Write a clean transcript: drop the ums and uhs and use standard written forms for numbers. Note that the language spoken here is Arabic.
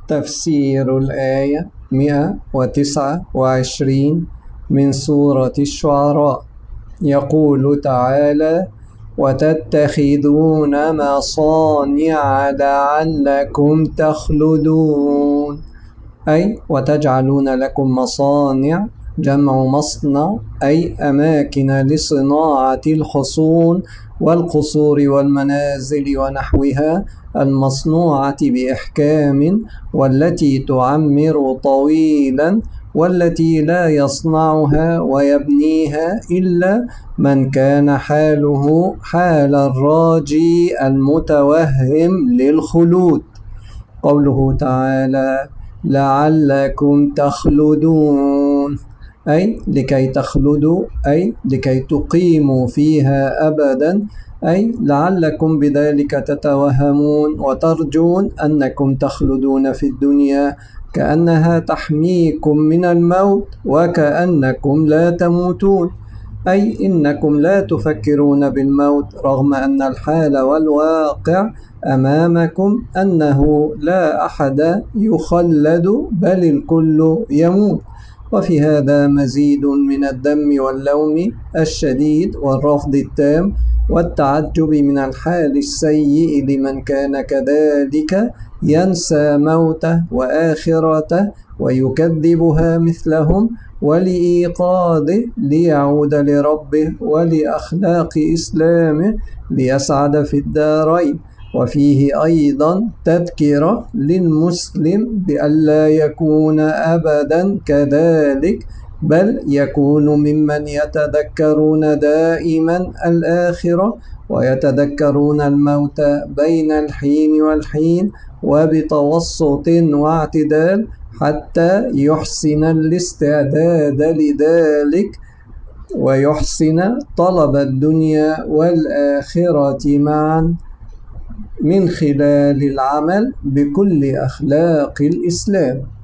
تفسير الآية 129 من سورة الشعراء. يقول تعالى: وتتخذون مصانع لعلكم تخلدون، أي وتجعلون لكم مصانع، جمع مصنع، أي أماكن لصناعة الحصون والقصور والمنازل ونحوها المصنوعة بإحكام، والتي تعمر طويلا، والتي لا يصنعها ويبنيها إلا من كان حاله حال الراجي المتوهم للخلود. قوله تعالى: لعلكم تخلدون، أي لكي تخلدوا، أي لكي تقيموا فيها أبدا، أي لعلكم بذلك تتوهمون وترجون أنكم تخلدون في الدنيا، كأنها تحميكم من الموت وكأنكم لا تموتون، أي إنكم لا تفكرون بالموت، رغم أن الحال والواقع أمامكم أنه لا أحد يخلد بل الكل يموت. وفي هذا مزيد من الذم واللوم الشديد والرفض التام والتعجب من الحال السيء لمن كان كذلك ينسى موته وآخرته ويكذبها مثلهم، ولإيقاظه ليعود لربه ولأخلاق إسلامه ليسعد في الدارين. وفيه أيضا تذكرة للمسلم بألا يكون أبدا كذلك، بل يكون ممن يتذكرون دائما الآخرة ويتذكرون الموت بين الحين والحين وبتوسط واعتدال، حتى يحسن الاستعداد لذلك ويحسن طلب الدنيا والآخرة معا من خلال العمل بكل أخلاق الإسلام.